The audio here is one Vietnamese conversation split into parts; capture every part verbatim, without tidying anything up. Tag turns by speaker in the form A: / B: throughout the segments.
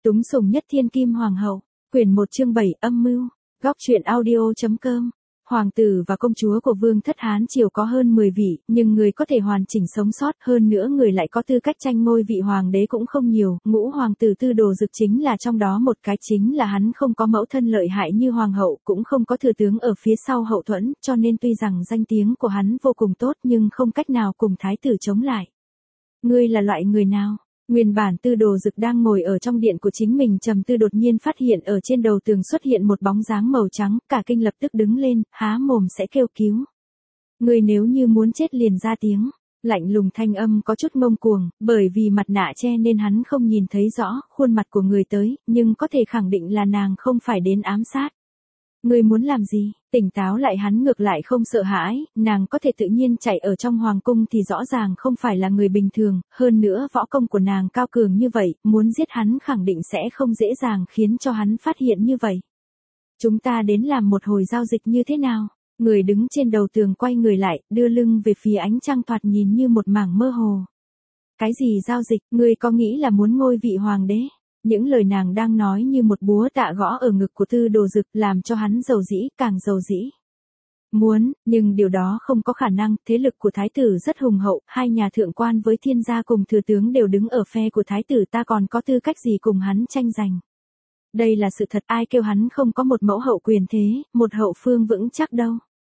A: Túng sủng nhất thiên kim hoàng hậu, quyển một chương bảy âm mưu, góc truyện audio.com. Hoàng tử và công chúa của Vương thất Hán Triều có hơn mười vị, nhưng người có thể hoàn chỉnh sống sót, hơn nữa người lại có tư cách tranh ngôi vị hoàng đế cũng không nhiều. Ngũ hoàng tử Tư Đồ Dực chính là trong đó một cái, chính là hắn không có mẫu thân lợi hại như hoàng hậu, cũng không có thừa tướng ở phía sau hậu thuẫn, cho nên tuy rằng danh tiếng của hắn vô cùng tốt nhưng không cách nào cùng thái tử chống lại. Ngươi là loại người nào? Nguyên bản Tư Đồ Dực đang ngồi ở trong điện của chính mình trầm tư, đột nhiên phát hiện ở trên đầu tường xuất hiện một bóng dáng màu trắng, cả kinh lập tức đứng lên, há mồm sẽ kêu cứu. Ngươi nếu như muốn chết liền ra tiếng. Lạnh lùng thanh âm có chút ngông cuồng, bởi vì mặt nạ che nên hắn không nhìn thấy rõ khuôn mặt của người tới, nhưng có thể khẳng định là nàng không phải đến ám sát. Ngươi muốn làm gì? Tỉnh táo lại, hắn ngược lại không sợ hãi, nàng có thể tự nhiên chạy ở trong hoàng cung thì rõ ràng không phải là người bình thường, hơn nữa võ công của nàng cao cường như vậy, muốn giết hắn khẳng định sẽ không dễ dàng khiến cho hắn phát hiện như vậy. Chúng ta đến làm một hồi giao dịch như thế nào? Người đứng trên đầu tường quay người lại, đưa lưng về phía ánh trăng, thoạt nhìn như một mảng mơ hồ. Cái gì giao dịch? Ngươi có nghĩ là muốn ngôi vị hoàng đế? Những lời nàng đang nói như một búa tạ gõ ở ngực của Tư Đồ Dực, làm cho hắn dầu dĩ, càng dầu dĩ. Muốn, nhưng điều đó không có khả năng, thế lực của thái tử rất hùng hậu, hai nhà thượng quan với thiên gia cùng thừa tướng đều đứng ở phe của thái tử, ta còn có tư cách gì cùng hắn tranh giành. Đây là sự thật, ai kêu hắn không có một mẫu hậu quyền thế, một hậu phương vững chắc đâu.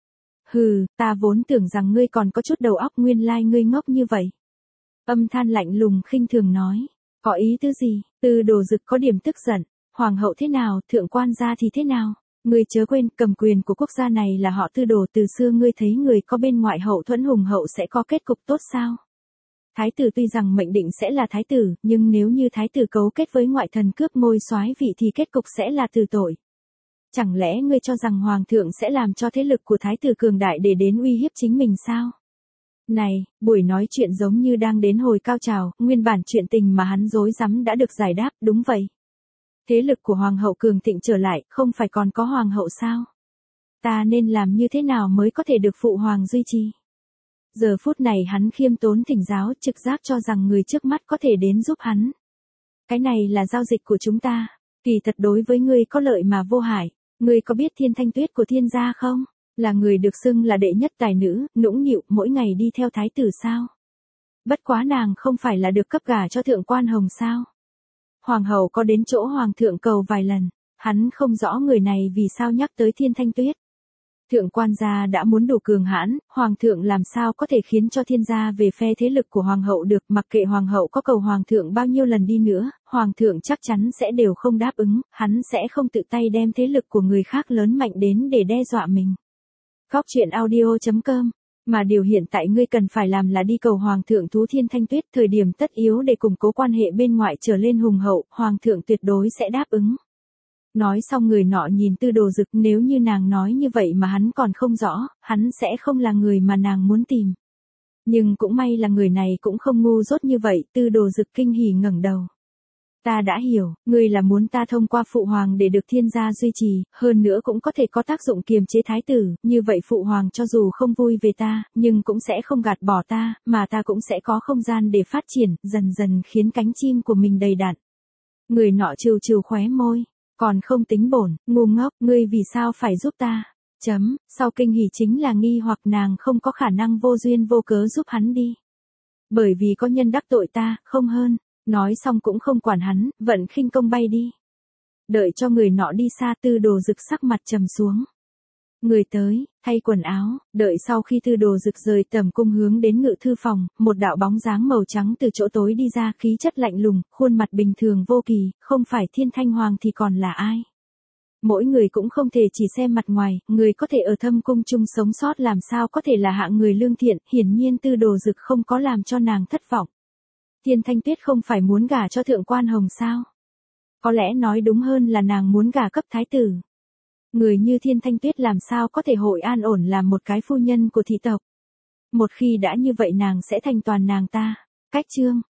A: Hừ, ta vốn tưởng rằng ngươi còn có chút đầu óc, nguyên lai ngươi ngốc như vậy. Âm than lạnh lùng khinh thường nói. Có ý tứ gì? Tư Đồ Dực có điểm tức giận. Hoàng hậu thế nào, thượng quan gia thì thế nào? Ngươi chớ quên, cầm quyền của quốc gia này là họ Tư Đồ, từ xưa ngươi thấy người có bên ngoại hậu thuẫn hùng hậu sẽ có kết cục tốt sao? Thái tử tuy rằng mệnh định sẽ là thái tử, nhưng nếu như thái tử cấu kết với ngoại thần cướp ngôi soái vị thì kết cục sẽ là tử tội. Chẳng lẽ ngươi cho rằng hoàng thượng sẽ làm cho thế lực của thái tử cường đại để đến uy hiếp chính mình sao? Này, buổi nói chuyện giống như đang đến hồi cao trào, nguyên bản chuyện tình mà hắn rối rắm đã được giải đáp, đúng vậy. Thế lực của hoàng hậu cường thịnh trở lại, không phải còn có hoàng hậu sao? Ta nên làm như thế nào mới có thể được phụ hoàng duy trì? Giờ phút này hắn khiêm tốn thỉnh giáo, trực giác cho rằng người trước mắt có thể đến giúp hắn. Cái này là giao dịch của chúng ta, kỳ thật đối với ngươi có lợi mà vô hại. Ngươi có biết Thiên Thanh Tuyết của Thiên gia không? Là người được xưng là đệ nhất tài nữ, nũng nịu, mỗi ngày đi theo thái tử sao? Bất quá nàng không phải là được cấp gả cho thượng quan Hồng sao? Hoàng hậu có đến chỗ hoàng thượng cầu vài lần, hắn không rõ người này vì sao nhắc tới Thiên Thanh Tuyết. Thượng quan gia đã muốn đủ cường hãn, hoàng thượng làm sao có thể khiến cho thiên gia về phe thế lực của hoàng hậu được, mặc kệ hoàng hậu có cầu hoàng thượng bao nhiêu lần đi nữa, hoàng thượng chắc chắn sẽ đều không đáp ứng, hắn sẽ không tự tay đem thế lực của người khác lớn mạnh đến để đe dọa mình. Góc truyện audio.com. Mà điều hiện tại ngươi cần phải làm là đi cầu hoàng thượng thú Thiên Thanh Tuyết, thời điểm tất yếu để củng cố quan hệ bên ngoại trở lên hùng hậu, hoàng thượng tuyệt đối sẽ đáp ứng. Nói xong người nọ nhìn Tư Đồ Dực, nếu như nàng nói như vậy mà hắn còn không rõ, hắn sẽ không là người mà nàng muốn tìm. Nhưng cũng may là người này cũng không ngu dốt như vậy, Tư Đồ Dực kinh hỉ ngẩng đầu. Ta đã hiểu, ngươi là muốn ta thông qua phụ hoàng để được thiên gia duy trì, hơn nữa cũng có thể có tác dụng kiềm chế thái tử, như vậy phụ hoàng cho dù không vui về ta, nhưng cũng sẽ không gạt bỏ ta, mà ta cũng sẽ có không gian để phát triển, dần dần khiến cánh chim của mình đầy đặn. Người nọ trừ trừ khóe môi, còn không tính bổn, ngu ngốc, ngươi vì sao phải giúp ta? Chấm, sau kinh hỉ chính là nghi hoặc nàng không có khả năng vô duyên vô cớ giúp hắn đi. Bởi vì có nhân đắc tội ta, không hơn. Nói xong cũng không quản hắn, vận khinh công bay đi. Đợi cho người nọ đi xa, Tư Đồ Dực sắc mặt trầm xuống. Người tới, thay quần áo, đợi sau khi Tư Đồ Dực rời tầm cung hướng đến ngự thư phòng, một đạo bóng dáng màu trắng từ chỗ tối đi ra, khí chất lạnh lùng, khuôn mặt bình thường vô kỳ, không phải Thiên Thanh Hoàng thì còn là ai. Mỗi người cũng không thể chỉ xem mặt ngoài, người có thể ở thâm cung chung sống sót làm sao có thể là hạng người lương thiện, hiển nhiên Tư Đồ Dực không có làm cho nàng thất vọng. Thiên Thanh Tuyết không phải muốn gả cho thượng quan Hồng sao? Có lẽ nói đúng hơn là nàng muốn gả cấp thái tử. Người như Thiên Thanh Tuyết làm sao có thể hội an ổn làm một cái phu nhân của thị tộc. Một khi đã như vậy nàng sẽ thành toàn nàng ta. Cách chương.